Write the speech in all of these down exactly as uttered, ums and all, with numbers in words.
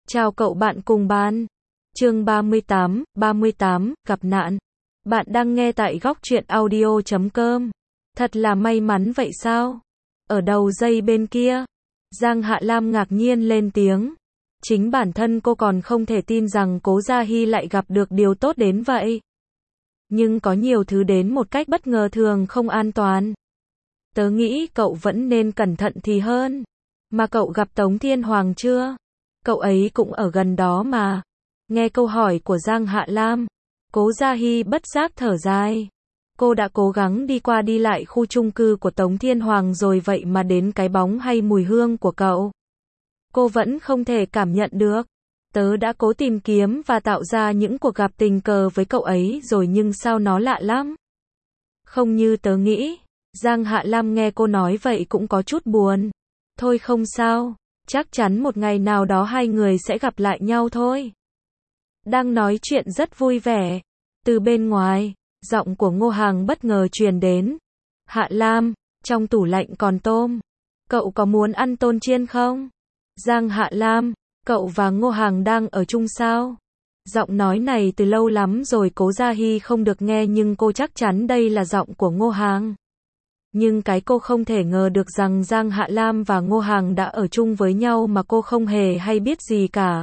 Chào cậu bạn cùng ban. Chương ba mươi tám, ba mươi tám, gặp nạn. Bạn đang nghe tại góc truyện audio chấm com. Thật là may mắn vậy sao? Ở đầu dây bên kia, Giang Hạ Lam ngạc nhiên lên tiếng. Chính bản thân cô còn không thể tin rằng Cố Gia Hy lại gặp được điều tốt đến vậy. Nhưng có nhiều thứ đến một cách bất ngờ thường không an toàn. Tớ nghĩ cậu vẫn nên cẩn thận thì hơn. Mà cậu gặp Tống Thiên Hoàng chưa? Cậu ấy cũng ở gần đó mà. Nghe câu hỏi của Giang Hạ Lam, Cố Gia Hy bất giác thở dài. Cô đã cố gắng đi qua đi lại khu chung cư của Tống Thiên Hoàng rồi vậy mà đến cái bóng hay mùi hương của cậu, cô vẫn không thể cảm nhận được. Tớ đã cố tìm kiếm và tạo ra những cuộc gặp tình cờ với cậu ấy rồi nhưng sao nó lạ lắm. Không như tớ nghĩ. Giang Hạ Lam nghe cô nói vậy cũng có chút buồn. Thôi không sao, chắc chắn một ngày nào đó hai người sẽ gặp lại nhau thôi. Đang nói chuyện rất vui vẻ. Từ bên ngoài, giọng của Ngô Hằng bất ngờ truyền đến. Hạ Lam, trong tủ lạnh còn tôm. Cậu có muốn ăn tôm chiên không? Giang Hạ Lam, cậu và Ngô Hằng đang ở chung sao? Giọng nói này từ lâu lắm rồi Cố Gia Hy không được nghe nhưng cô chắc chắn đây là giọng của Ngô Hằng. Nhưng cái cô không thể ngờ được rằng Giang Hạ Lam và Ngô Hằng đã ở chung với nhau mà cô không hề hay biết gì cả.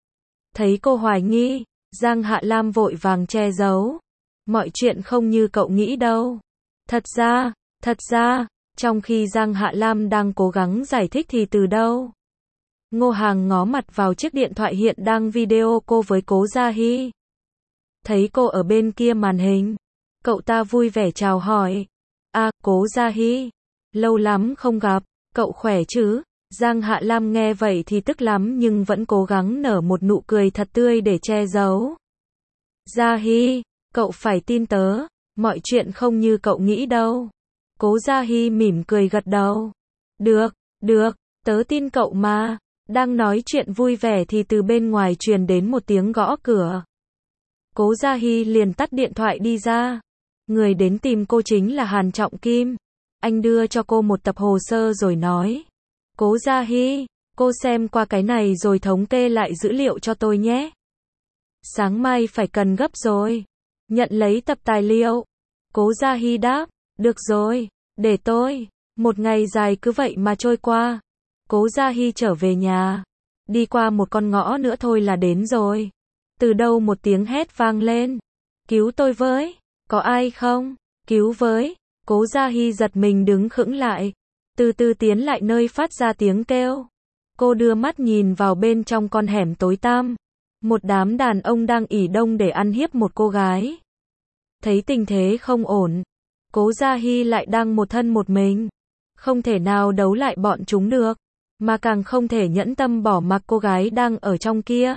Thấy cô hoài nghi, Giang Hạ Lam vội vàng che giấu. Mọi chuyện không như cậu nghĩ đâu. Thật ra, thật ra, trong khi Giang Hạ Lam đang cố gắng giải thích thì từ đâu, Ngô Hằng ngó mặt vào chiếc điện thoại hiện đang video cô với Cố Gia Hy. Thấy cô ở bên kia màn hình, cậu ta vui vẻ chào hỏi. À, Cố Gia Hy, lâu lắm không gặp, cậu khỏe chứ? Giang Hạ Lam nghe vậy thì tức lắm nhưng vẫn cố gắng nở một nụ cười thật tươi để che giấu. Gia Hy, cậu phải tin tớ, mọi chuyện không như cậu nghĩ đâu. Cố Gia Hy mỉm cười gật đầu. Được, được, tớ tin cậu mà. Đang nói chuyện vui vẻ thì từ bên ngoài truyền đến một tiếng gõ cửa. Cố Gia Hy liền tắt điện thoại đi ra. Người đến tìm cô chính là Hàn Trọng Kim. Anh đưa cho cô một tập hồ sơ rồi nói. Cố Gia Hy, cô xem qua cái này rồi thống kê lại dữ liệu cho tôi nhé. Sáng mai phải cần gấp rồi. Nhận lấy tập tài liệu. Cố Gia Hy đáp. Được rồi, để tôi. Một ngày dài cứ vậy mà trôi qua. Cố Gia Hy trở về nhà. Đi qua một con ngõ nữa thôi là đến rồi. Từ đâu một tiếng hét vang lên. Cứu tôi với. Có ai không? Cứu với. Cố Gia Hy giật mình đứng khựng lại. Từ từ tiến lại nơi phát ra tiếng kêu. Cô đưa mắt nhìn vào bên trong con hẻm tối tăm. Một đám đàn ông đang ỉ đông để ăn hiếp một cô gái. Thấy tình thế không ổn, Cố Gia Hy lại đang một thân một mình. Không thể nào đấu lại bọn chúng được. Mà càng không thể nhẫn tâm bỏ mặc cô gái đang ở trong kia.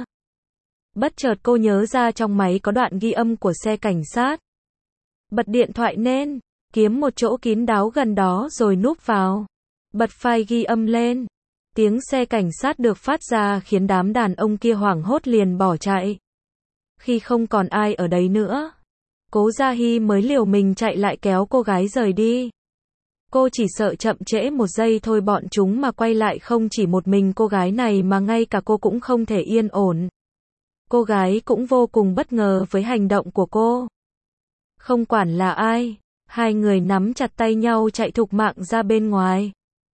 Bất chợt cô nhớ ra trong máy có đoạn ghi âm của xe cảnh sát. Bật điện thoại lên, kiếm một chỗ kín đáo gần đó rồi núp vào. Bật file ghi âm lên. Tiếng xe cảnh sát được phát ra khiến đám đàn ông kia hoảng hốt liền bỏ chạy. Khi không còn ai ở đấy nữa, Cố Gia Hy mới liều mình chạy lại kéo cô gái rời đi. Cô chỉ sợ chậm trễ một giây thôi bọn chúng mà quay lại không chỉ một mình cô gái này mà ngay cả cô cũng không thể yên ổn. Cô gái cũng vô cùng bất ngờ với hành động của cô. Không quản là ai, hai người nắm chặt tay nhau chạy thục mạng ra bên ngoài.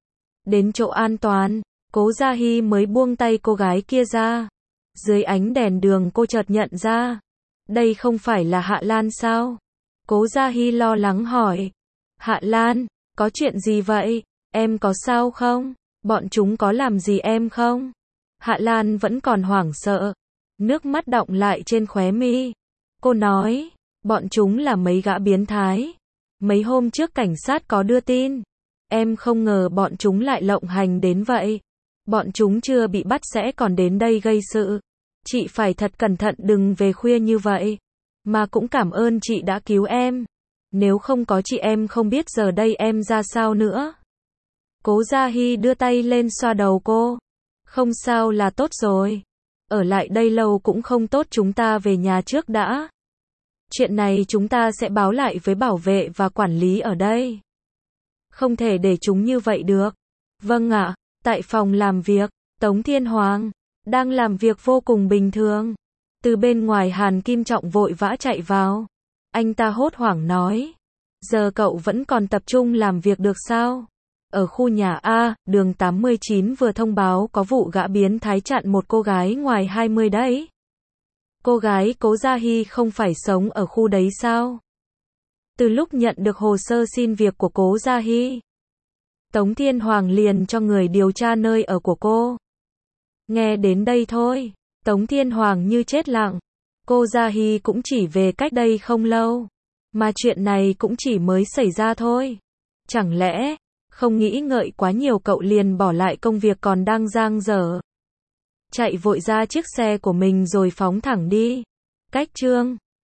Đến chỗ an toàn, Cố Gia Hy mới buông tay cô gái kia ra. Dưới ánh đèn đường cô chợt nhận ra. Đây không phải là Hạ Lan sao? Cố Gia Hy lo lắng hỏi. Hạ Lan, có chuyện gì vậy? Em có sao không? Bọn chúng có làm gì em không? Hạ Lan vẫn còn hoảng sợ. Nước mắt đọng lại trên khóe mi. Cô nói, bọn chúng là mấy gã biến thái. Mấy hôm trước cảnh sát có đưa tin. Em không ngờ bọn chúng lại lộng hành đến vậy. Bọn chúng chưa bị bắt sẽ còn đến đây gây sự. Chị phải thật cẩn thận đừng về khuya như vậy. Mà cũng cảm ơn chị đã cứu em. Nếu không có chị em không biết giờ đây em ra sao nữa. Cố Gia Hy đưa tay lên xoa đầu cô. Không sao là tốt rồi. Ở lại đây lâu cũng không tốt, chúng ta về nhà trước đã. Chuyện này chúng ta sẽ báo lại với bảo vệ và quản lý ở đây. Không thể để chúng như vậy được. Vâng ạ. Tại phòng làm việc, Tống Thiên Hoàng, đang làm việc vô cùng bình thường. Từ bên ngoài Hàn Kim Trọng vội vã chạy vào. Anh ta hốt hoảng nói. Giờ cậu vẫn còn tập trung làm việc được sao? Ở khu nhà A, đường tám mươi chín vừa thông báo có vụ gã biến thái chặn một cô gái ngoài hai mươi đấy. Cô gái Cố Gia Hy không phải sống ở khu đấy sao? Từ lúc nhận được hồ sơ xin việc của Cố Gia Hy, Tống Thiên Hoàng liền cho người điều tra nơi ở của cô. Nghe đến đây thôi, Tống Thiên Hoàng như chết lặng. Cô Gia Hy cũng chỉ về cách đây không lâu, mà chuyện này cũng chỉ mới xảy ra thôi. Chẳng lẽ, không nghĩ ngợi quá nhiều cậu liền bỏ lại công việc còn đang dang dở, chạy vội ra chiếc xe của mình rồi phóng thẳng đi. Cách chương